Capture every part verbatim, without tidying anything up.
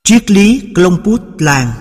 Triết lý Clomput làng.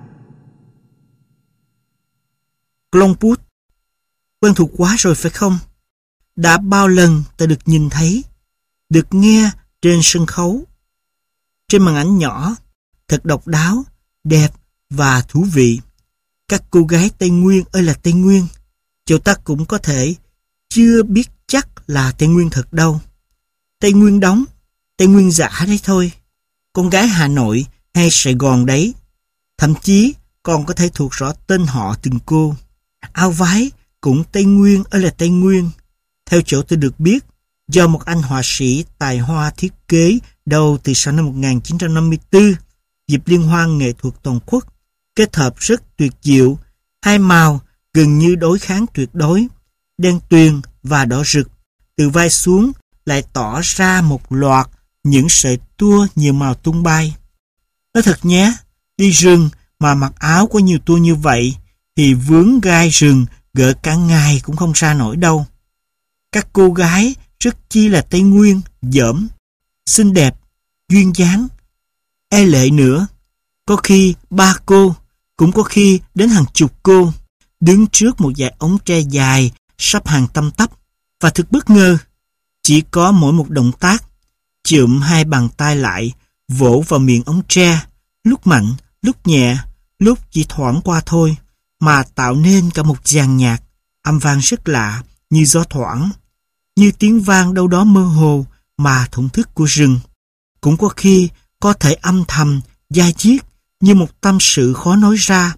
Clomput quen thuộc quá rồi phải không? Đã bao lần ta được nhìn thấy, được nghe trên sân khấu, trên màn ảnh nhỏ, thật độc đáo, đẹp và thú vị. Các cô gái Tây Nguyên ơi là Tây Nguyên, chỗ ta cũng có thể chưa biết chắc là Tây Nguyên thật đâu. Tây Nguyên đóng, Tây Nguyên giả đấy thôi. Con gái Hà Nội hay Sài Gòn đấy. Thậm chí còn có thể thuộc rõ tên họ từng cô. Áo váy cũng Tây Nguyên ơi là Tây Nguyên. Theo chỗ tôi được biết, do một anh họa sĩ tài hoa thiết kế đầu từ sau năm một nghìn chín trăm năm mươi tư, dịp liên hoan nghệ thuật toàn quốc, kết hợp rất tuyệt diệu, hai màu gần như đối kháng tuyệt đối, đen tuyền và đỏ rực, từ vai xuống lại tỏ ra một loạt những sợi tua nhiều màu tung bay. Nói thật nhé, đi rừng mà mặc áo có nhiều tua như vậy thì vướng gai rừng gỡ cả ngày cũng không ra nổi đâu. Các cô gái rất chi là Tây Nguyên, dởm, xinh đẹp, duyên dáng, e lệ nữa. Có khi ba cô, cũng có khi đến hàng chục cô, đứng trước một dải ống tre dài sắp hàng tăm tắp. Và thật bất ngờ, chỉ có mỗi một động tác, chụm hai bàn tay lại, vỗ vào miệng ống tre, lúc mạnh, lúc nhẹ, lúc chỉ thoảng qua thôi, mà tạo nên cả một dàn nhạc, âm vang rất lạ, như gió thoảng, như tiếng vang đâu đó mơ hồ mà thổn thức của rừng. Cũng có khi có thể âm thầm, dai diết, như một tâm sự khó nói ra.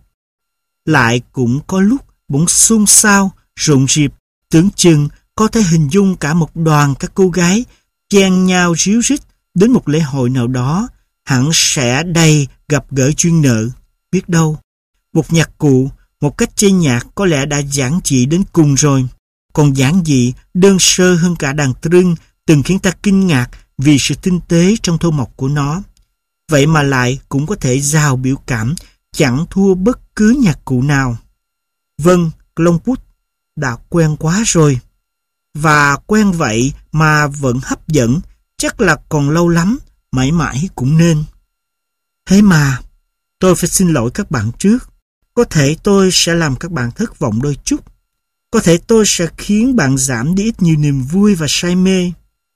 Lại cũng có lúc bỗng xôn xao, rộn rịp, tưởng chừng có thể hình dung cả một đoàn các cô gái chen nhau ríu rít đến một lễ hội nào đó, hẳn sẽ đầy gặp gỡ duyên nợ. Biết đâu, một nhạc cụ, một cách chơi nhạc có lẽ đã giản dị đến cùng rồi. Còn giản dị, đơn sơ hơn cả đàn trưng từng khiến ta kinh ngạc vì sự tinh tế trong thô mộc của nó. Vậy mà lại cũng có thể giàu biểu cảm, chẳng thua bất cứ nhạc cụ nào. Vâng, Clomput đã quen quá rồi. Và quen vậy mà vẫn hấp dẫn, chắc là còn lâu lắm, mãi mãi cũng nên. Thế mà, tôi phải xin lỗi các bạn trước. Có thể tôi sẽ làm các bạn thất vọng đôi chút. Có thể tôi sẽ khiến bạn giảm đi ít nhiều niềm vui và say mê.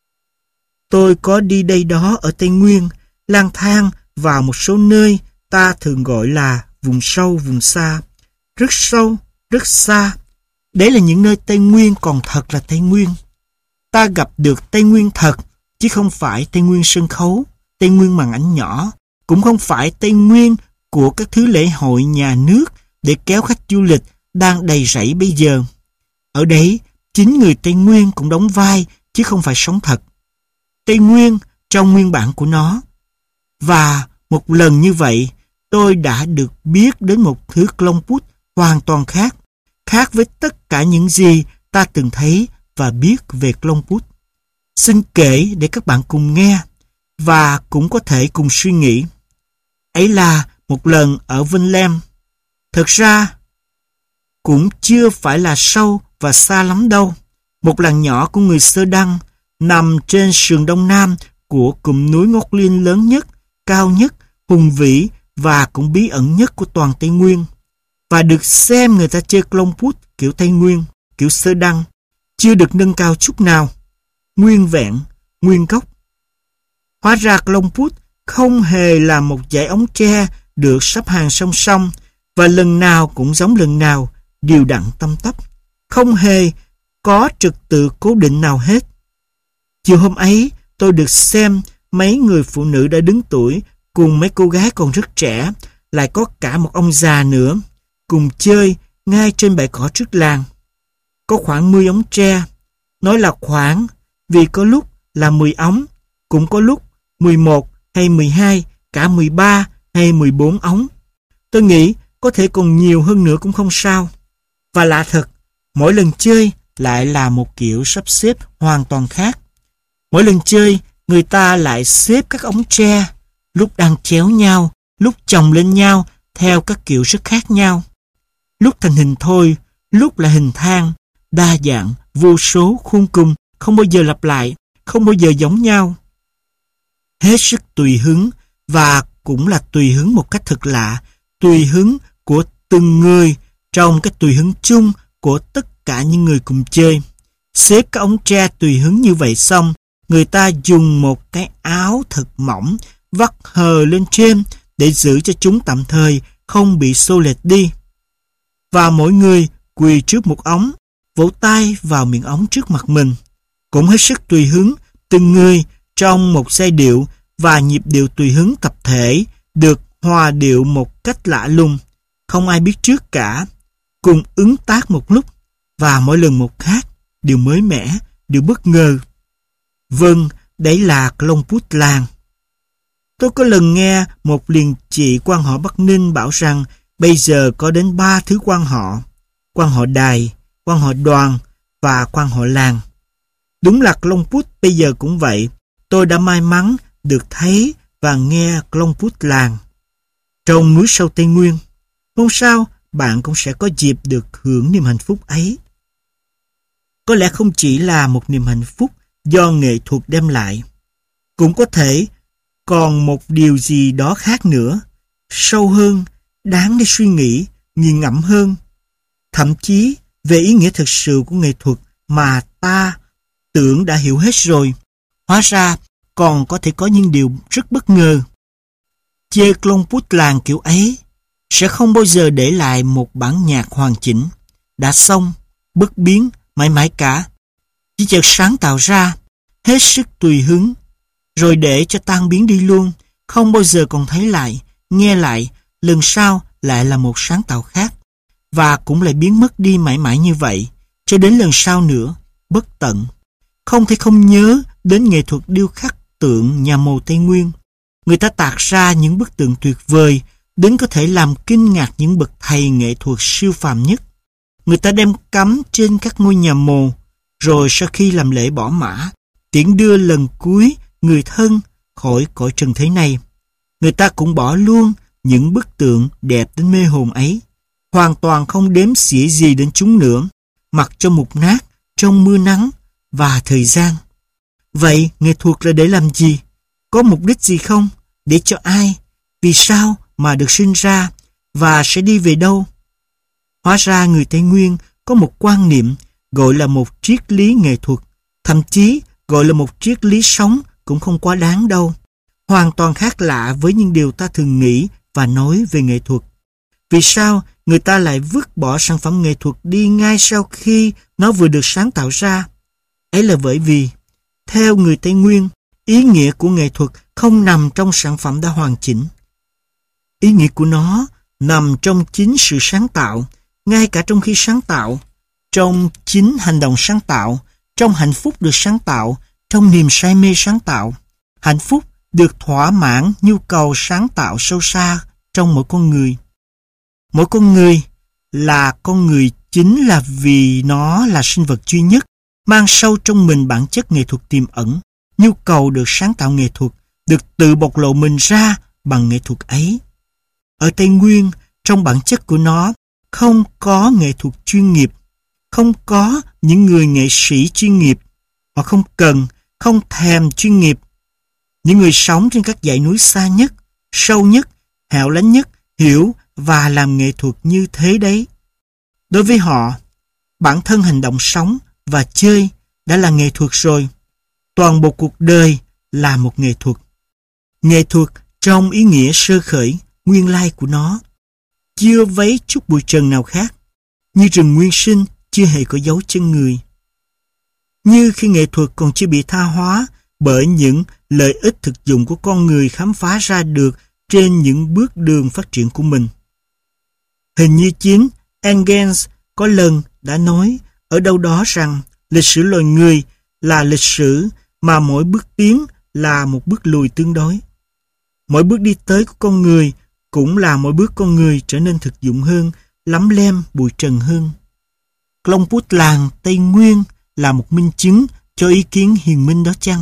Tôi có đi đây đó ở Tây Nguyên, lang thang vào một số nơi ta thường gọi là vùng sâu, vùng xa. Rất sâu, rất xa. Đấy là những nơi Tây Nguyên còn thật là Tây Nguyên. Ta gặp được Tây Nguyên thật, chứ không phải Tây Nguyên sân khấu, Tây Nguyên màn ảnh nhỏ, cũng không phải Tây Nguyên của các thứ lễ hội nhà nước để kéo khách du lịch đang đầy rẫy bây giờ. Ở đấy, chính người Tây Nguyên cũng đóng vai, chứ không phải sống thật. Tây Nguyên trong nguyên bản của nó. Và một lần như vậy, tôi đã được biết đến một thứ Clomput hoàn toàn khác, khác với tất cả những gì ta từng thấy và biết về Clomput. Xin kể để các bạn cùng nghe, và cũng có thể cùng suy nghĩ. Ấy là một lần ở Vinh Lem. Thật ra, cũng chưa phải là sâu và xa lắm đâu. Một làng nhỏ của người Sơ Đăng, nằm trên sườn đông nam của cụm núi Ngóc Liên lớn nhất, cao nhất, hùng vĩ và cũng bí ẩn nhất của toàn Tây Nguyên. Và được xem người ta chơi Clomput kiểu Tây Nguyên, kiểu Sơ Đăng, chưa được nâng cao chút nào. Nguyên vẹn, nguyên gốc. Hóa ra Clomput không hề là một dải ống tre được sắp hàng song song và lần nào cũng giống lần nào, đều đặn tăm tắp, không hề có trật tự cố định nào hết. Chiều hôm ấy, tôi được xem mấy người phụ nữ đã đứng tuổi cùng mấy cô gái còn rất trẻ, lại có cả một ông già nữa, cùng chơi ngay trên bãi cỏ trước làng. Có khoảng mười ống tre, nói là khoảng vì có lúc là mười ống, cũng có lúc mười một hay mười hai, cả mười ba hay mười bốn ống. Tôi nghĩ có thể còn nhiều hơn nữa cũng không sao. Và lạ thật, mỗi lần chơi lại là một kiểu sắp xếp hoàn toàn khác. Mỗi lần chơi, người ta lại xếp các ống tre, lúc đang chéo nhau, lúc chồng lên nhau theo các kiểu rất khác nhau. Lúc thành hình thôi, lúc là hình thang, đa dạng, vô số, khôn cùng, không bao giờ lặp lại, không bao giờ giống nhau. Hết sức tùy hứng và cũng là tùy hứng một cách thật lạ, tùy hứng của từng người trong cái tùy hứng chung của tất cả những người cùng chơi. Xếp các ống tre tùy hứng như vậy xong, người ta dùng một cái áo thật mỏng vắt hờ lên trên để giữ cho chúng tạm thời không bị xô lệch đi. Và mỗi người quỳ trước một ống, vỗ tay vào miệng ống trước mặt mình. Cũng hết sức tùy hứng, từng người trong một giai điệu và nhịp điệu tùy hứng tập thể được hòa điệu một cách lạ lùng, không ai biết trước cả, cùng ứng tác một lúc và mỗi lần một khác, điều mới mẻ, điều bất ngờ. Vâng, đấy là Clomput làng. Tôi có lần nghe một liền chị quan họ Bắc Ninh bảo rằng bây giờ có đến ba thứ quan họ: quan họ Đài, quan họ Đoàn và quan họ làng. Đúng là Clomput bây giờ cũng vậy. Tôi đã may mắn được thấy và nghe Clomput làng trong núi sâu Tây Nguyên. Hôm sau, bạn cũng sẽ có dịp được hưởng niềm hạnh phúc ấy. Có lẽ không chỉ là một niềm hạnh phúc do nghệ thuật đem lại, cũng có thể còn một điều gì đó khác nữa, sâu hơn, đáng để suy nghĩ, nghiền ngẫm hơn. Thậm chí về ý nghĩa thực sự của nghệ thuật mà ta tưởng đã hiểu hết rồi, hóa ra còn có thể có những điều rất bất ngờ. Chơi Clomput làng kiểu ấy sẽ không bao giờ để lại một bản nhạc hoàn chỉnh, đã xong, bất biến, mãi mãi cả. Chỉ chợt sáng tạo ra, hết sức tùy hứng, rồi để cho tan biến đi luôn, không bao giờ còn thấy lại, nghe lại, lần sau lại là một sáng tạo khác, và cũng lại biến mất đi mãi mãi như vậy, cho đến lần sau nữa, bất tận. Không thể không nhớ đến nghệ thuật điêu khắc tượng nhà mồ Tây Nguyên. Người ta tạc ra những bức tượng tuyệt vời, đến có thể làm kinh ngạc những bậc thầy nghệ thuật siêu phàm nhất. Người ta đem cắm trên các ngôi nhà mồ, rồi sau khi làm lễ bỏ mã, tiễn đưa lần cuối người thân khỏi cõi trần thế này. Người ta cũng bỏ luôn những bức tượng đẹp đến mê hồn ấy, hoàn toàn không đếm xỉa gì đến chúng nữa, mặc cho mục nát trong mưa nắng và thời gian. Vậy nghệ thuật là để làm gì? Có mục đích gì không? Để cho ai? Vì sao mà được sinh ra? Và sẽ đi về đâu? Hóa ra người Tây Nguyên có một quan niệm gọi là một triết lý nghệ thuật, thậm chí gọi là một triết lý sống cũng không quá đáng đâu. Hoàn toàn khác lạ với những điều ta thường nghĩ và nói về nghệ thuật. Vì sao người ta lại vứt bỏ sản phẩm nghệ thuật đi ngay sau khi nó vừa được sáng tạo ra? Ấy là bởi vì, theo người Tây Nguyên, ý nghĩa của nghệ thuật không nằm trong sản phẩm đã hoàn chỉnh. Ý nghĩa của nó nằm trong chính sự sáng tạo, ngay cả trong khi sáng tạo, trong chính hành động sáng tạo, trong hạnh phúc được sáng tạo, trong niềm say mê sáng tạo. Hạnh phúc được thỏa mãn nhu cầu sáng tạo sâu xa trong mỗi con người. Mỗi con người là con người chính là vì nó là sinh vật duy nhất, mang sâu trong mình bản chất nghệ thuật tiềm ẩn, nhu cầu được sáng tạo nghệ thuật, được tự bộc lộ mình ra bằng nghệ thuật ấy. Ở Tây Nguyên, trong bản chất của nó, không có nghệ thuật chuyên nghiệp, không có những người nghệ sĩ chuyên nghiệp. Họ không cần, không thèm chuyên nghiệp. Những người sống trên các dãy núi xa nhất, sâu nhất, hẻo lánh nhất, hiểu và làm nghệ thuật như thế đấy. Đối với họ, bản thân hành động sống và chơi đã là nghệ thuật rồi. Toàn bộ cuộc đời là một nghệ thuật. Nghệ thuật trong ý nghĩa sơ khởi, nguyên lai của nó, chưa vấy chút bụi trần nào khác, như rừng nguyên sinh chưa hề có dấu chân người. Như khi nghệ thuật còn chưa bị tha hóa bởi những lợi ích thực dụng của con người khám phá ra được trên những bước đường phát triển của mình. Hình như chính Engels có lần đã nói ở đâu đó rằng lịch sử loài người là lịch sử mà mỗi bước tiến là một bước lùi tương đối. Mỗi bước đi tới của con người cũng là mỗi bước con người trở nên thực dụng hơn, lắm lem bụi trần hơn. Clomput làng Tây Nguyên là một minh chứng cho ý kiến hiền minh đó chăng?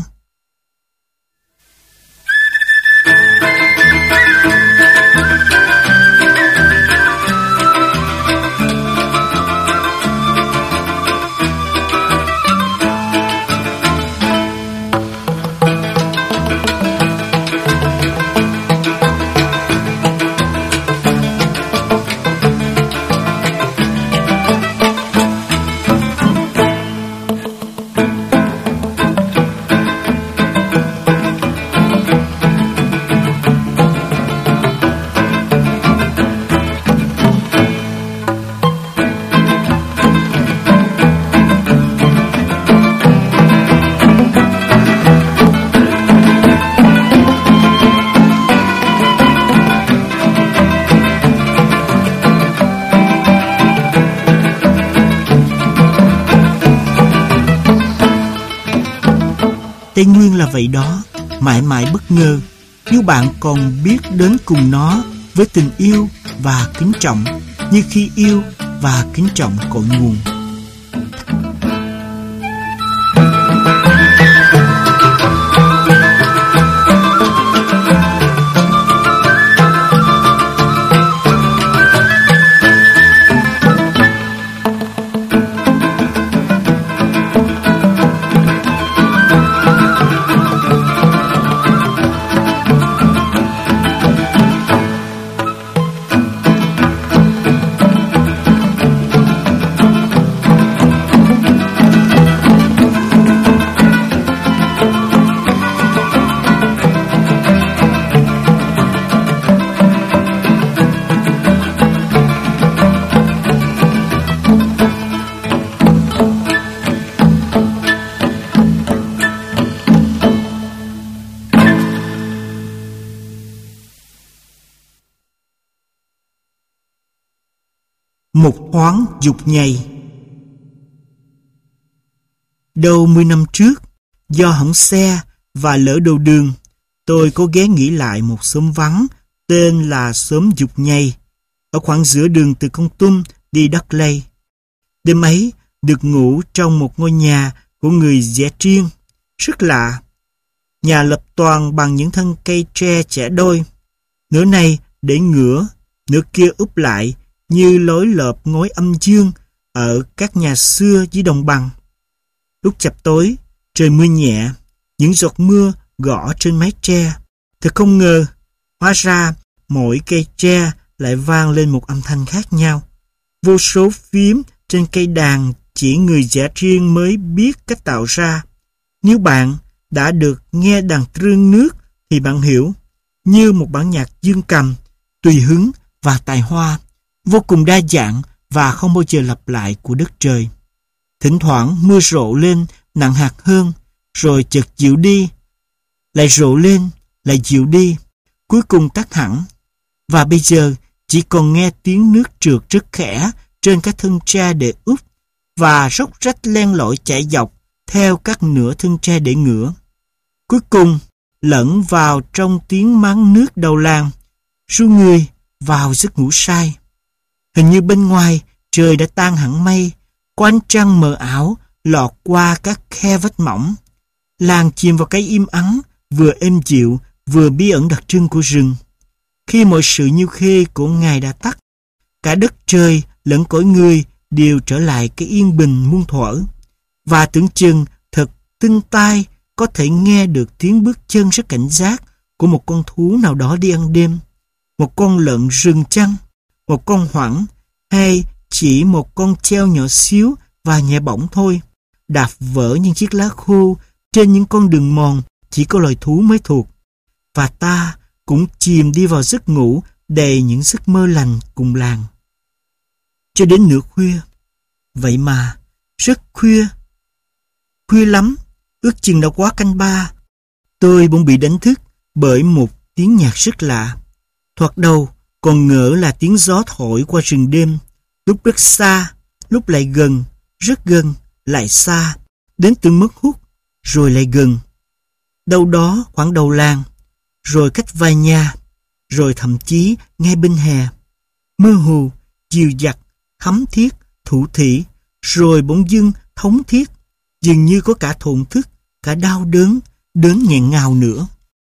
Tây Nguyên là vậy đó, mãi mãi bất ngờ. Nếu bạn còn biết đến cùng nó với tình yêu và kính trọng, như khi yêu và kính trọng cội nguồn. Một thoáng dục nhầy. Đầu mười năm trước, do hỏng xe và lỡ đầu đường, tôi có ghé nghỉ lại một xóm vắng tên là xóm Dục Nhầy, ở khoảng giữa đường từ Kon Tum đi Đắc Lây. Đêm ấy, được ngủ trong một ngôi nhà của người Dẻ Triêng, rất lạ. Nhà lập toàn bằng những thân cây tre chẻ đôi, nửa này để ngửa, nửa kia úp lại, như lối lợp ngói âm dương ở các nhà xưa dưới đồng bằng. Lúc chập tối, trời mưa nhẹ, những giọt mưa gõ trên mái tre. Thật không ngờ, hóa ra mỗi cây tre lại vang lên một âm thanh khác nhau. Vô số phím trên cây đàn chỉ người Dẻ Triêng mới biết cách tạo ra. Nếu bạn đã được nghe đàn trương nước thì bạn hiểu, như một bản nhạc dương cầm, tùy hứng và tài hoa, vô cùng đa dạng và không bao giờ lặp lại của đất trời. Thỉnh thoảng mưa rộ lên nặng hạt hơn, rồi chợt dịu đi, lại rộ lên, lại dịu đi, cuối cùng tắt hẳn. Và bây giờ chỉ còn nghe tiếng nước trượt rất khẽ trên các thân tre để úp và róc rách len lỏi chảy dọc theo các nửa thân tre để ngửa. Cuối cùng lẫn vào trong tiếng mắng nước đầu làng, ru người vào giấc ngủ say. Hình như bên ngoài trời đã tan hẳn mây, có ánh trăng mờ ảo lọt qua các khe vách mỏng. Làng chìm vào cái im ắng, vừa êm dịu, vừa bí ẩn đặc trưng của rừng. Khi mọi sự nhiêu khê của Ngài đã tắt, cả đất trời lẫn cõi người đều trở lại cái yên bình muôn thuở. Và tưởng chừng thật tinh tai có thể nghe được tiếng bước chân rất cảnh giác của một con thú nào đó đi ăn đêm. Một con lợn rừng chăng? Một con hoảng? Hay chỉ một con treo nhỏ xíu và nhẹ bỏng thôi, đạp vỡ những chiếc lá khô trên những con đường mòn chỉ có loài thú mới thuộc. Và ta cũng chìm đi vào giấc ngủ đầy những giấc mơ lành cùng làng. Cho đến nửa khuya. Vậy mà, rất khuya. Khuya lắm, ước chừng đã quá canh ba. Tôi bỗng bị đánh thức bởi một tiếng nhạc rất lạ. Thoạt đầu còn ngỡ là tiếng gió thổi qua rừng đêm, lúc rất xa, lúc lại gần, rất gần, lại xa, đến từng mất hút, rồi lại gần. Đâu đó khoảng đầu làng, rồi cách vài nhà, rồi thậm chí ngay bên hè. Mơ hồ, dịu dặt, thấm thiết, thủ thỉ, rồi bỗng dưng thống thiết, dường như có cả thổn thức, cả đau đớn, đớn nghẹn ngào nữa.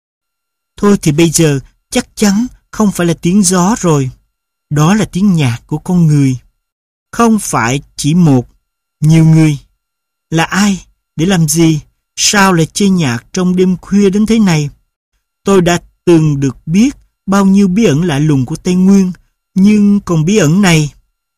Thôi thì bây giờ chắc chắn không phải là tiếng gió rồi. Đó là tiếng nhạc của con người. Không phải chỉ một, nhiều người. Là ai? Để làm gì? Sao lại chơi nhạc trong đêm khuya đến thế này? Tôi đã từng được biết bao nhiêu bí ẩn lạ lùng của Tây Nguyên, nhưng còn bí ẩn này.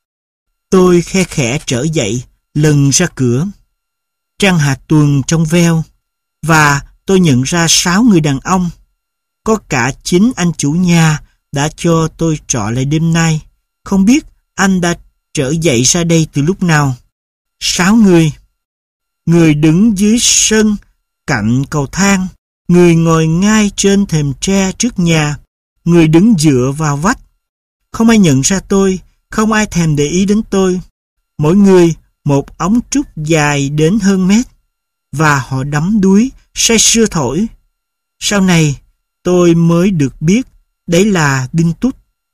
Tôi khe khẽ trở dậy, lần ra cửa. Trăng hạ tuần trong veo, và tôi nhận ra sáu người đàn ông. Có cả chính anh chủ nhà đã cho tôi trọ lại đêm nay. Không biết anh đã trở dậy ra đây từ lúc nào. Sáu người. Người đứng dưới sân cạnh cầu thang, người ngồi ngay trên thềm tre trước nhà, người đứng dựa vào vách. Không ai nhận ra tôi, không ai thèm để ý đến tôi. Mỗi người một ống trúc dài đến hơn mét, và họ đắm đuối say sưa thổi. Sau này, tôi mới được biết đấy là đinh tút.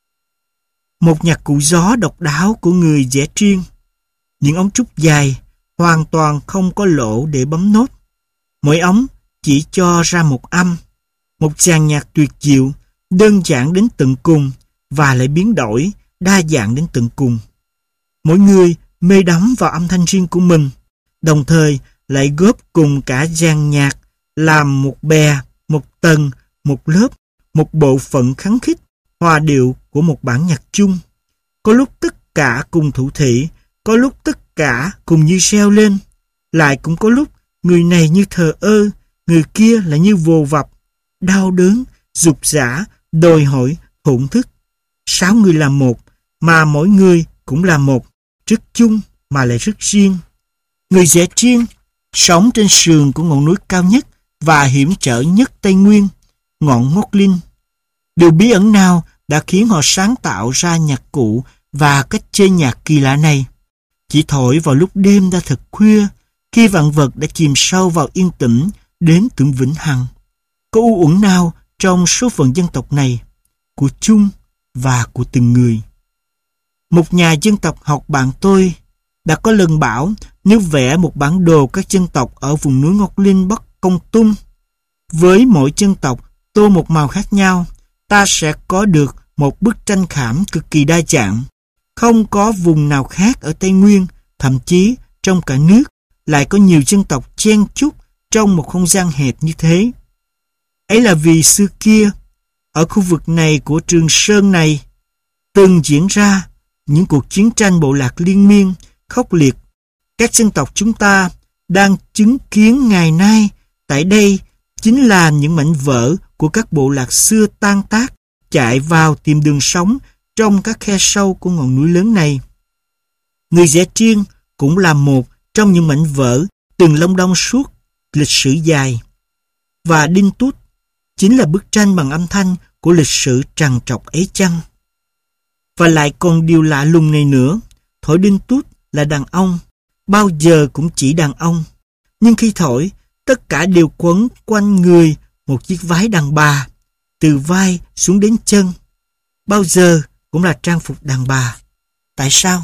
Một nhạc cụ gió độc đáo của người vẽ triên. Những ống trúc dài, hoàn toàn không có lỗ để bấm nốt. Mỗi ống chỉ cho ra một âm, một dàn nhạc tuyệt diệu, đơn giản đến tận cùng và lại biến đổi, đa dạng đến tận cùng. Mỗi người mê đắm vào âm thanh riêng của mình, đồng thời lại góp cùng cả dàn nhạc làm một bè, một tầng, một lớp, một bộ phận khắng khích, hòa điệu của một bản nhạc chung. Có lúc tất cả cùng thủ thỉ, có lúc tất cả cùng như reo lên, lại cũng có lúc người này như thờ ơ, người kia lại như vồ vập, đau đớn, dục dã, đòi hỏi, thổn thức. Sáu người là một, mà mỗi người cũng là một, rất chung mà lại rất riêng. Người vẽ triên sống trên sườn của ngọn núi cao nhất và hiểm trở nhất Tây Nguyên, ngọn Ngóc Linh. Điều bí ẩn nào đã khiến họ sáng tạo ra nhạc cụ và cách chơi nhạc kỳ lạ này? Chỉ thổi vào lúc đêm đã thật khuya, khi vạn vật đã chìm sâu vào yên tĩnh đến tận vĩnh hằng. Có u uẩn nào trong số phận dân tộc này, của chung và của từng người? Một nhà dân tộc học bạn tôi đã có lần bảo nếu vẽ một bản đồ các dân tộc ở vùng núi Ngóc Linh Bắc Công Tung, với mỗi dân tộc tô một màu khác nhau, ta sẽ có được một bức tranh khảm cực kỳ đa dạng. Không có vùng nào khác ở Tây Nguyên, thậm chí trong cả nước, lại có nhiều dân tộc chen chúc trong một không gian hẹp như thế. Ấy là vì xưa kia, ở khu vực này của Trường Sơn này, từng diễn ra những cuộc chiến tranh bộ lạc liên miên, khốc liệt. Các dân tộc chúng ta đang chứng kiến ngày nay tại đây chính là những mảnh vỡ của các bộ lạc xưa tan tác, chạy vào tìm đường sống trong các khe sâu của ngọn núi lớn này. Người vẽ triên cũng là một trong những mảnh vỡ từng lông đong suốt lịch sử dài. Và đinh tút chính là bức tranh bằng âm thanh của lịch sử trằn trọc ấy chăng? Và lại còn điều lạ lùng này nữa, thổi đinh tút là đàn ông, bao giờ cũng chỉ đàn ông. Nhưng khi thổi, tất cả đều quấn quanh người một chiếc váy đàn bà, từ vai xuống đến chân. Bao giờ cũng là trang phục đàn bà. Tại sao?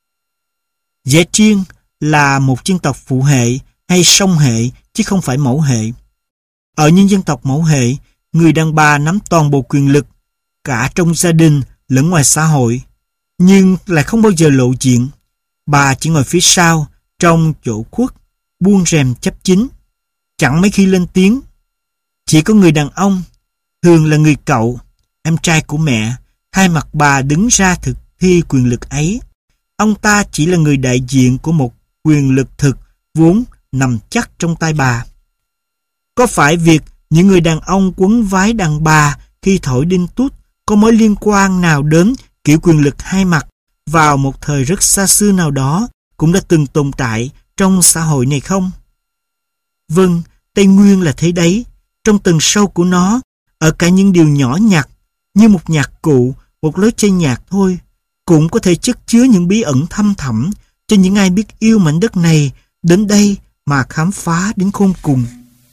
Vẽ triên là một dân tộc phụ hệ hay song hệ chứ không phải mẫu hệ. Ở những dân tộc mẫu hệ, người đàn bà nắm toàn bộ quyền lực, cả trong gia đình lẫn ngoài xã hội, nhưng lại không bao giờ lộ diện. Bà chỉ ngồi phía sau, trong chỗ khuất, buông rèm chấp chính, chẳng mấy khi lên tiếng. Chỉ có người đàn ông, thường là người cậu, em trai của mẹ, thay mặt bà đứng ra thực thi quyền lực ấy. Ông ta chỉ là người đại diện của một quyền lực thực vốn nằm chắc trong tay bà. Có phải việc những người đàn ông quấn váy đàn bà khi thổi đinh tút có mối liên quan nào đến kiểu quyền lực hai mặt vào một thời rất xa xưa nào đó cũng đã từng tồn tại trong xã hội này không? Vâng, Tây Nguyên là thế đấy. Trong tầng sâu của nó, ở cả những điều nhỏ nhặt như một nhạc cụ, một lối chơi nhạc thôi, cũng có thể chất chứa những bí ẩn thâm thẳm cho những ai biết yêu mảnh đất này đến đây mà khám phá đến khôn cùng.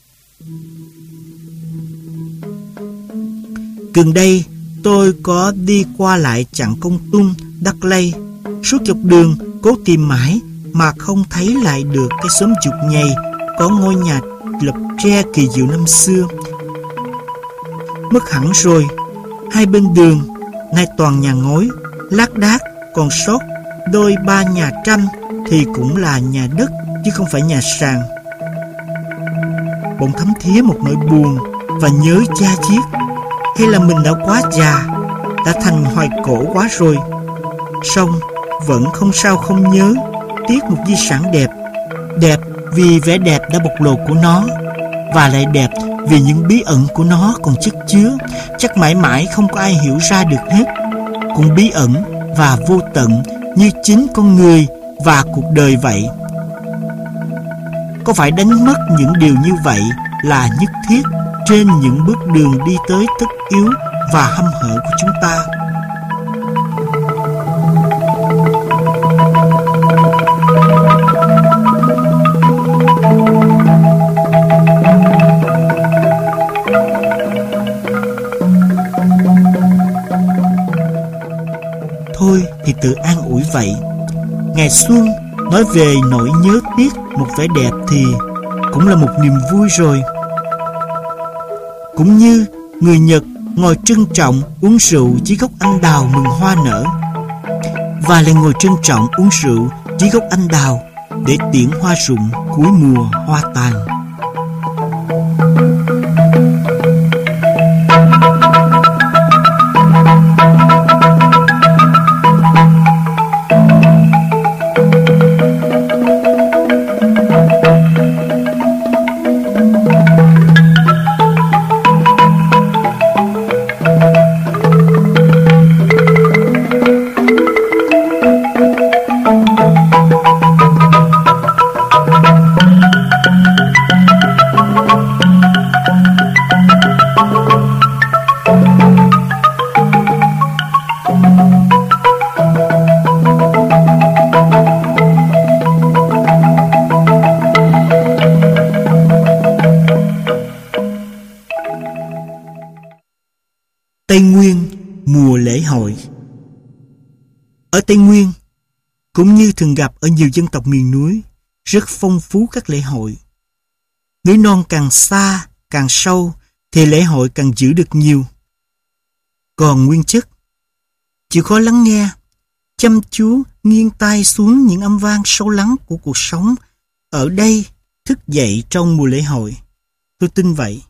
Gần đây, tôi có đi qua lại chặng Công Tung, Đắc Lây. Suốt dọc đường, cố tìm mãi mà không thấy lại được cái xóm Dục Nhầy có ngôi nhà lập tre kỳ diệu năm xưa. Mất hẳn rồi, hai bên đường nay toàn nhà ngói, lác đác, còn sót đôi ba nhà tranh thì cũng là nhà đất chứ không phải nhà sàn. Bỗng thấm thía một nỗi buồn và nhớ cha chiết. Hay là mình đã quá già, đã thành hoài cổ quá rồi. Song vẫn không sao không nhớ tiếc một di sản đẹp. Đẹp vì vẻ đẹp đã bộc lộ của nó, và lại đẹp vì những bí ẩn của nó còn chất chứa, chắc mãi mãi không có ai hiểu ra được hết. Cũng bí ẩn và vô tận như chính con người và cuộc đời vậy. Có phải đánh mất những điều như vậy là nhất thiết trên những bước đường đi tới tất yếu và hăm hở của chúng ta? thôi thì tự an ủi vậy. Ngày xuân nói về nỗi nhớ tiếc một vẻ đẹp thì cũng là một niềm vui rồi. Cũng như người Nhật ngồi trân trọng uống rượu dưới gốc anh đào mừng hoa nở, và lại ngồi trân trọng uống rượu dưới gốc anh đào để tiễn hoa rụng cuối mùa hoa tàn. Tây Nguyên mùa lễ hội. Ở Tây Nguyên, cũng như thường gặp ở nhiều dân tộc miền núi, rất phong phú các lễ hội. Núi non càng xa, càng sâu, thì lễ hội càng giữ được nhiều. Còn nguyên chất, chịu khó lắng nghe, chăm chú nghiêng tai xuống những âm vang sâu lắng của cuộc sống ở đây thức dậy trong mùa lễ hội. Tôi tin vậy.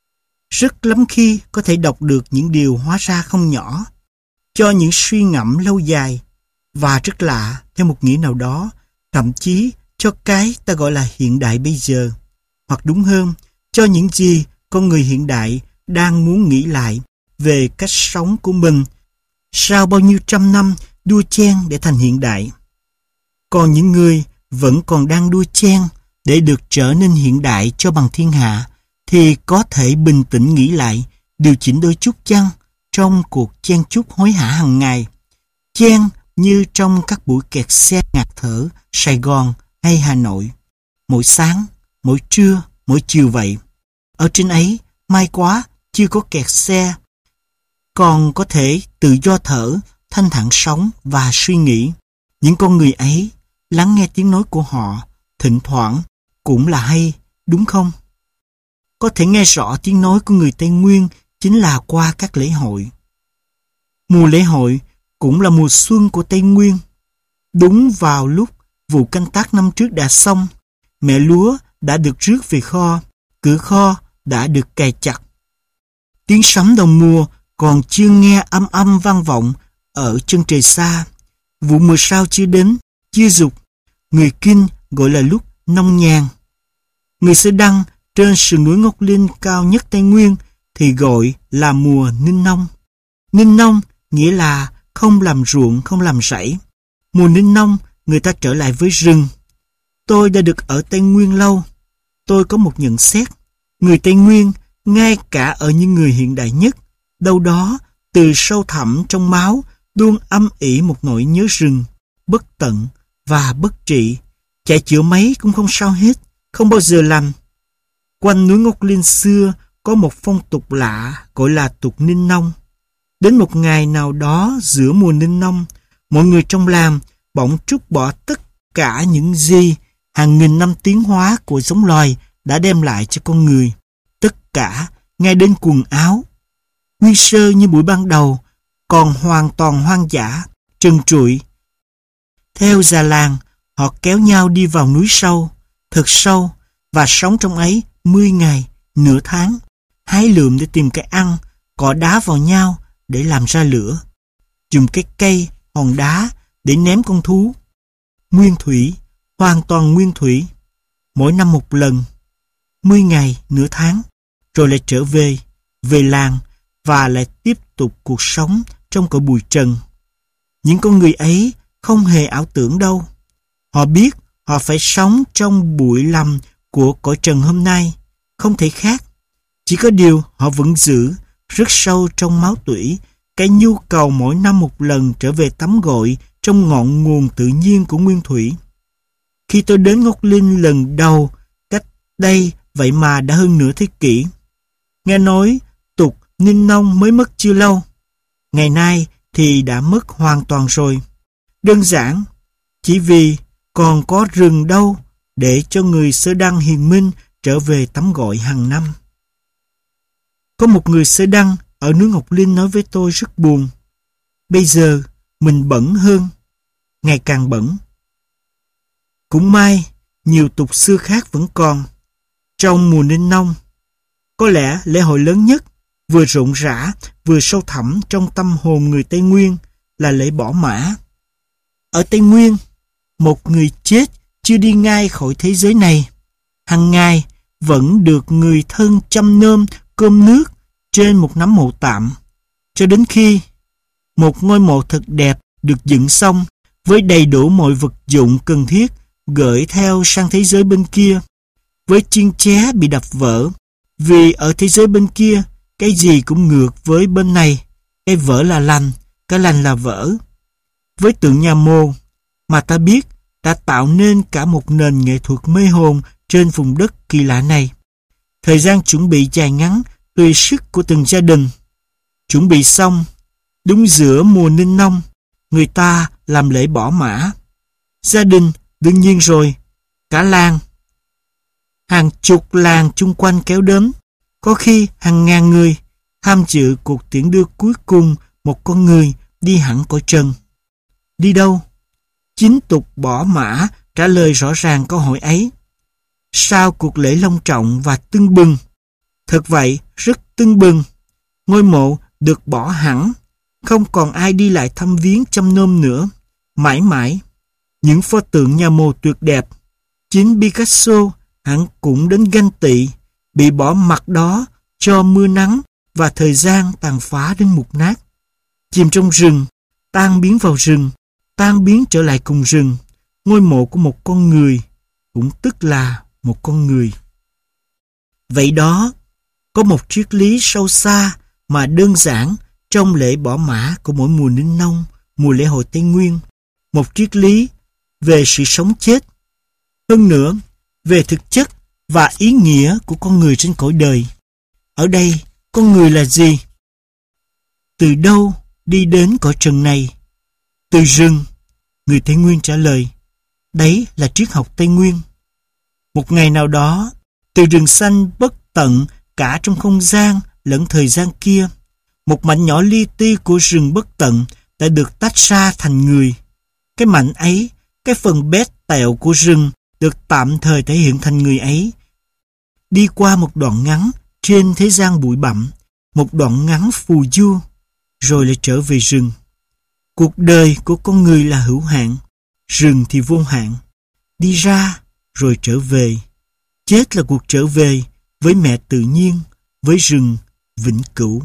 Rất lắm khi có thể đọc được những điều hóa ra không nhỏ, cho những suy ngẫm lâu dài, và rất lạ theo một nghĩa nào đó, thậm chí cho cái ta gọi là hiện đại bây giờ, hoặc đúng hơn, cho những gì con người hiện đại đang muốn nghĩ lại về cách sống của mình sau bao nhiêu trăm năm đua chen để thành hiện đại. Còn những người vẫn còn đang đua chen để được trở nên hiện đại cho bằng thiên hạ, thì có thể bình tĩnh nghĩ lại, điều chỉnh đôi chút chăng trong cuộc chen chúc hối hả hàng ngày. Chen như trong các buổi kẹt xe ngạt thở Sài Gòn hay Hà Nội. Mỗi sáng, mỗi trưa, mỗi chiều vậy. Ở trên ấy, may quá, chưa có kẹt xe. Còn có thể tự do thở, thanh thản sống và suy nghĩ. Những con người ấy, lắng nghe tiếng nói của họ, thỉnh thoảng cũng là hay, đúng không? Có thể nghe rõ tiếng nói của người Tây Nguyên chính là qua các lễ hội. Mùa lễ hội cũng là mùa xuân của Tây Nguyên. Đúng vào lúc vụ canh tác năm trước đã xong, mẹ lúa đã được rước về kho, cửa kho đã được cài chặt. Tiếng sấm đầu mùa còn chưa nghe âm âm vang vọng ở chân trời xa. Vụ mùa sao chưa đến, chưa dục. Người Kinh gọi là lúc nông nhàn. Người Sơ Đăng trên sườn núi Ngọc Linh cao nhất Tây Nguyên thì gọi là mùa ninh nông. Ninh nông nghĩa là không làm ruộng, không làm rẫy. Mùa ninh nông người ta trở lại với rừng. Tôi đã được ở Tây Nguyên lâu. Tôi có một nhận xét. Người Tây Nguyên, ngay cả ở những người hiện đại nhất, đâu đó từ sâu thẳm trong máu luôn âm ỉ một nỗi nhớ rừng, bất tận và bất trị. Chạy chữa mấy cũng không sao hết, không bao giờ làm. Quanh núi Ngọc Linh xưa có một phong tục lạ gọi là tục ninh nông. Đến một ngày nào đó giữa mùa ninh nông, mọi người trong làng bỗng trút bỏ tất cả những gì hàng nghìn năm tiến hóa của giống loài đã đem lại cho con người. Tất cả, ngay đến quần áo. Nguyên sơ như buổi ban đầu, còn hoàn toàn hoang dã, trần trụi. Theo già làng, họ kéo nhau đi vào núi sâu, thật sâu, và sống trong ấy mươi ngày, nửa tháng, hái lượm để tìm cái ăn, cọ đá vào nhau để làm ra lửa, dùng cái cây, hòn đá để ném con thú. Nguyên thủy, hoàn toàn nguyên thủy, mỗi năm một lần, mươi ngày, nửa tháng, rồi lại trở về, về làng và lại tiếp tục cuộc sống trong cõi bụi trần. Những con người ấy không hề ảo tưởng đâu. Họ biết họ phải sống trong bụi lầm của cõi trần hôm nay, không thể khác. Chỉ có điều họ vẫn giữ rất sâu trong máu tủy cái nhu cầu mỗi năm một lần trở về tắm gội trong ngọn nguồn tự nhiên của nguyên thủy. Khi tôi đến Ngọc Linh lần đầu, cách đây vậy mà đã hơn nửa thế kỷ. Nghe nói tục ninh nông mới mất chưa lâu. Ngày nay thì đã mất hoàn toàn rồi. Đơn giản, chỉ vì còn có rừng đâu để cho người Sơ Đăng hiền minh trở về tắm gội hàng năm. Có một người Sơ Đăng ở núi Ngọc Linh nói với tôi rất buồn. Bây giờ mình bẩn hơn, ngày càng bẩn. Cũng may, nhiều tục xưa khác vẫn còn. Trong mùa Ninh Nông, có lẽ lễ hội lớn nhất, vừa rộn rã, vừa sâu thẳm trong tâm hồn người Tây Nguyên là lễ bỏ mã. Ở Tây Nguyên, một người chết chưa đi ngay khỏi thế giới này, hàng ngày vẫn được người thân chăm nom cơm nước trên một nắm mộ tạm, cho đến khi một ngôi mộ thật đẹp được dựng xong với đầy đủ mọi vật dụng cần thiết gửi theo sang thế giới bên kia, với chiên ché bị đập vỡ, vì ở thế giới bên kia cái gì cũng ngược với bên này, cái vỡ là lành, cái lành là vỡ. Với tượng nhà mồ mà ta biết đã tạo nên cả một nền nghệ thuật mê hồn trên vùng đất kỳ lạ này. Thời gian chuẩn bị dài ngắn tùy sức của từng gia đình. Chuẩn bị xong, đúng giữa mùa Ninh Nông, người ta làm lễ bỏ mã. Gia đình, đương nhiên rồi, cả làng. Hàng chục làng chung quanh kéo đến, có khi hàng ngàn người tham dự cuộc tiễn đưa cuối cùng một con người đi hẳn cõi trần. Đi đâu? Chính tục bỏ mã trả lời rõ ràng câu hỏi ấy. Sau cuộc lễ long trọng và tưng bừng, thật vậy, rất tưng bừng, ngôi mộ được bỏ hẳn, không còn ai đi lại thăm viếng chăm nom nữa. Mãi mãi, những pho tượng nhà mồ tuyệt đẹp, chính Picasso hẳn cũng đến ganh tị, bị bỏ mặt đó cho mưa nắng và thời gian tàn phá đến mục nát. Chìm trong rừng, tan biến vào rừng, tan biến trở lại cùng rừng, ngôi mộ của một con người, cũng tức là một con người. Vậy đó, có một triết lý sâu xa mà đơn giản trong lễ bỏ mã của mỗi mùa Ninh Nông, mùa lễ hội Tây Nguyên. Một triết lý về sự sống chết. Hơn nữa, về thực chất và ý nghĩa của con người trên cõi đời. Ở đây, con người là gì? Từ đâu đi đến cõi trần này? Từ rừng, người Tây Nguyên trả lời. Đấy là triết học Tây Nguyên. Một ngày nào đó, từ rừng xanh bất tận cả trong không gian lẫn thời gian kia, một mảnh nhỏ li ti của rừng bất tận đã được tách ra thành người. Cái mảnh ấy, cái phần bét tẹo của rừng được tạm thời thể hiện thành người ấy. Đi qua một đoạn ngắn trên thế gian bụi bặm, một đoạn ngắn phù du, rồi lại trở về rừng. Cuộc đời của con người là hữu hạn, rừng thì vô hạn. Đi ra rồi trở về. Chết là cuộc trở về với mẹ tự nhiên, với rừng vĩnh cửu.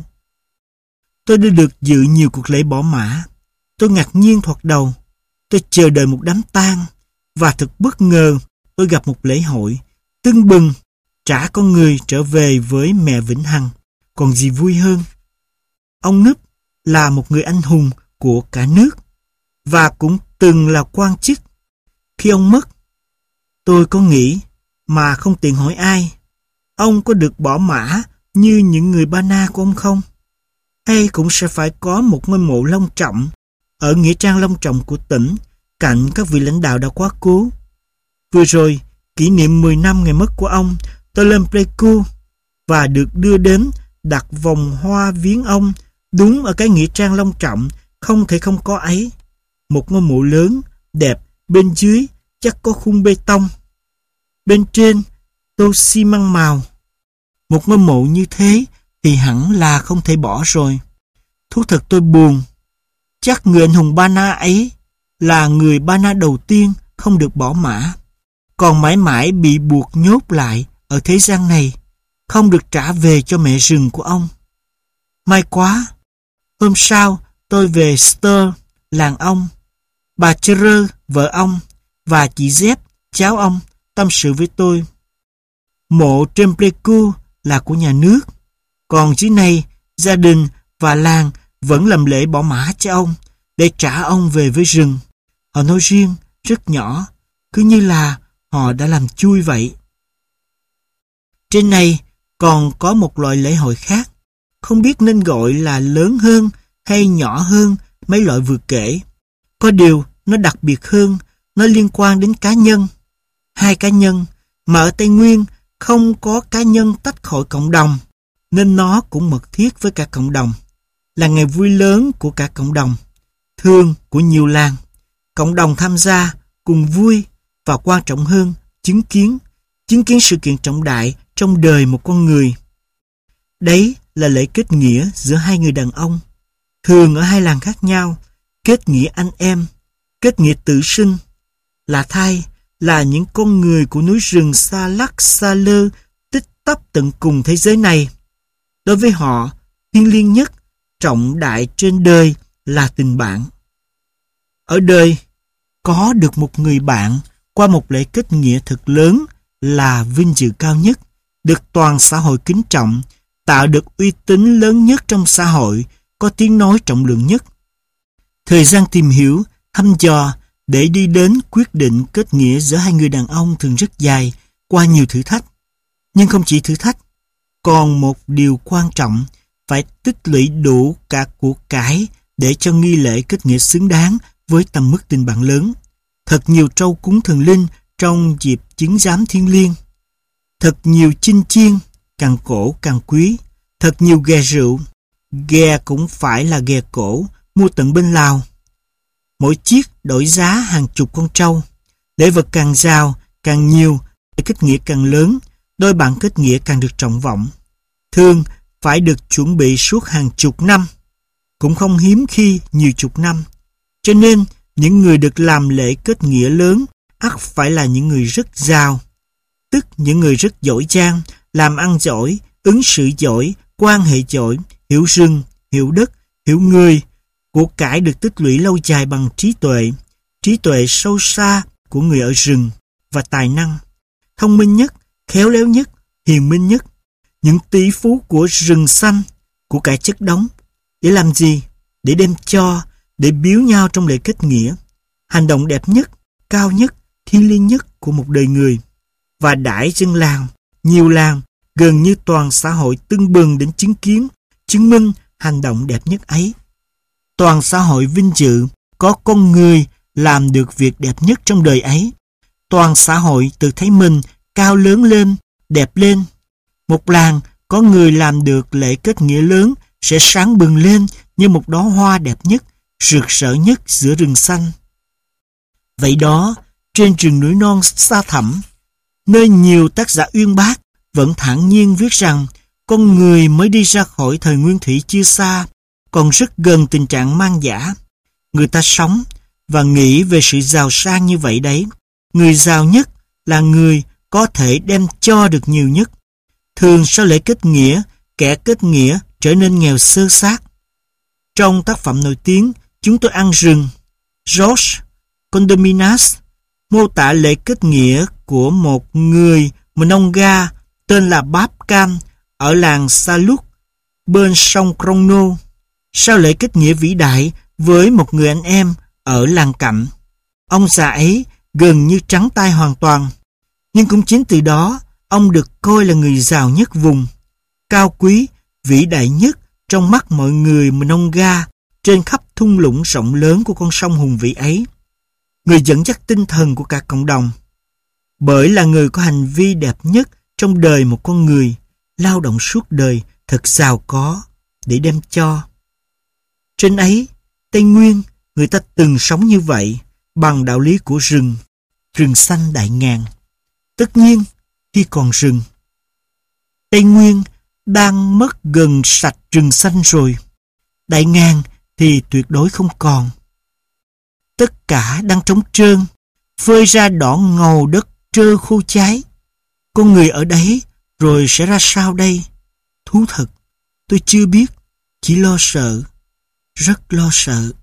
Tôi đã được dự nhiều cuộc lễ bỏ mã. Tôi ngạc nhiên thoạt đầu. Tôi chờ đợi một đám tang, và thật bất ngờ tôi gặp một lễ hội tưng bừng trả con người trở về với mẹ vĩnh hằng. Còn gì vui hơn? Ông Núp là một người anh hùng của cả nước và cũng từng là quan chức. Khi ông mất, tôi có nghĩ mà không tiện hỏi ai, ông có được bỏ mã như những người Ba Na của ông không? Hay cũng sẽ phải có một ngôi mộ long trọng ở nghĩa trang long trọng của tỉnh cạnh các vị lãnh đạo đã quá cố. Vừa rồi, kỷ niệm mười năm ngày mất của ông, tôi lên Pleiku và được đưa đến đặt vòng hoa viếng ông đúng ở cái nghĩa trang long trọng không thể không có ấy. Một ngôi mộ lớn, đẹp, bên dưới chắc có khung bê tông. Bên trên, tô xi măng màu. Một ngôi mộ như thế thì hẳn là không thể bỏ rồi. Thú thật tôi buồn. Chắc người anh hùng Ba Na ấy là người Ba Na đầu tiên không được bỏ mã, còn mãi mãi bị buộc nhốt lại ở thế gian này, không được trả về cho mẹ rừng của ông. May quá, hôm sau tôi về Stir, làng ông. Bà Chơ Rơ, vợ ông, và chị Dép, cháu ông, tâm sự với tôi. Mộ trên Pleiku là của nhà nước, còn dưới này gia đình và làng vẫn làm lễ bỏ mã cho ông để trả ông về với rừng. Họ nói riêng, rất nhỏ, cứ như là họ đã làm chui vậy. Trên này còn có một loại lễ hội khác, không biết nên gọi là lớn hơn hay nhỏ hơn mấy loại vừa kể. Có điều nó đặc biệt hơn, nó liên quan đến cá nhân. Hai cá nhân, mà ở Tây Nguyên không có cá nhân tách khỏi cộng đồng, nên nó cũng mật thiết với cả cộng đồng. Là ngày vui lớn của cả cộng đồng, thương của nhiều làng. Cộng đồng tham gia, cùng vui và quan trọng hơn, chứng kiến, chứng kiến sự kiện trọng đại trong đời một con người. Đấy là lễ kết nghĩa giữa hai người đàn ông, thường ở hai làng khác nhau, kết nghĩa anh em, kết nghĩa tự sinh. Là thay, là những con người của núi rừng xa lắc xa lơ, tích tắp tận cùng thế giới này. Đối với họ, thiêng liêng nhất, trọng đại trên đời là tình bạn. Ở đời, có được một người bạn qua một lễ kết nghĩa thật lớn là vinh dự cao nhất, được toàn xã hội kính trọng, tạo được uy tín lớn nhất trong xã hội, có tiếng nói trọng lượng nhất. Thời gian tìm hiểu, thăm dò để đi đến quyết định kết nghĩa giữa hai người đàn ông thường rất dài, qua nhiều thử thách. Nhưng không chỉ thử thách, còn một điều quan trọng, phải tích lũy đủ cả của cải để cho nghi lễ kết nghĩa xứng đáng với tầm mức tình bạn lớn. Thật nhiều trâu cúng thần linh trong dịp chứng giám thiêng liêng. Thật nhiều chinh chiên, càng cổ càng quý. Thật nhiều ghè rượu. Ghè cũng phải là ghè cổ, mua tận bên Lào. Mỗi chiếc đổi giá hàng chục con trâu. Lễ vật càng giàu, càng nhiều, để kết nghĩa càng lớn, đôi bạn kết nghĩa càng được trọng vọng. Thường phải được chuẩn bị suốt hàng chục năm, cũng không hiếm khi nhiều chục năm. Cho nên, những người được làm lễ kết nghĩa lớn ắt phải là những người rất giàu, tức những người rất giỏi giang, làm ăn giỏi, ứng xử giỏi, quan hệ giỏi, hiểu rừng, hiểu đất, hiểu người. Của cải được tích lũy lâu dài bằng trí tuệ, trí tuệ sâu xa của người ở rừng, và tài năng, thông minh nhất, khéo léo nhất, hiền minh nhất. Những tỷ phú của rừng xanh, của cải chất đống. Để làm gì? Để đem cho, để biếu nhau trong lễ kết nghĩa. Hành động đẹp nhất, cao nhất, thiêng liêng nhất của một đời người. Và đãi dân làng, nhiều làng, gần như toàn xã hội tưng bừng đến chứng kiến, chứng minh hành động đẹp nhất ấy. Toàn xã hội vinh dự có con người làm được việc đẹp nhất trong đời ấy. Toàn xã hội tự thấy mình cao lớn lên, đẹp lên. Một làng có người làm được lễ kết nghĩa lớn sẽ sáng bừng lên như một đóa hoa đẹp nhất, rực rỡ nhất giữa rừng xanh. Vậy đó, trên rừng núi non xa thẳm, nơi nhiều tác giả uyên bác vẫn thản nhiên viết rằng con người mới đi ra khỏi thời nguyên thủy chưa xa, còn rất gần tình trạng mang dã. Người ta sống và nghĩ về sự giàu sang như vậy đấy. Người giàu nhất là người có thể đem cho được nhiều nhất. Thường sau lễ kết nghĩa, kẻ kết nghĩa trở nên nghèo sơ sát. Trong tác phẩm nổi tiếng Chúng tôi ăn rừng, George Condominas mô tả lễ kết nghĩa của một người Mononga tên là Báp Cam ở làng Saluk bên sông Crono. Sau lễ kết nghĩa vĩ đại với một người anh em ở làng cạnh, ông già ấy gần như trắng tay hoàn toàn. Nhưng cũng chính từ đó, ông được coi là người giàu nhất vùng, cao quý, vĩ đại nhất trong mắt mọi người Mononga trên khắp thung lũng rộng lớn của con sông hùng vĩ ấy. Người dẫn dắt tinh thần của cả cộng đồng, bởi là người có hành vi đẹp nhất trong đời một con người, lao động suốt đời thật giàu có để đem cho. Trên ấy, Tây Nguyên, người ta từng sống như vậy bằng đạo lý của rừng, rừng xanh đại ngàn. Tất nhiên, khi còn rừng, Tây Nguyên đang mất gần sạch rừng xanh rồi. Đại ngàn thì tuyệt đối không còn. Tất cả đang trống trơn, phơi ra đỏ ngầu đất trơ khô cháy. Con người ở đấy rồi sẽ ra sao đây? Thú thật, tôi chưa biết, chỉ lo sợ, rất lo sợ.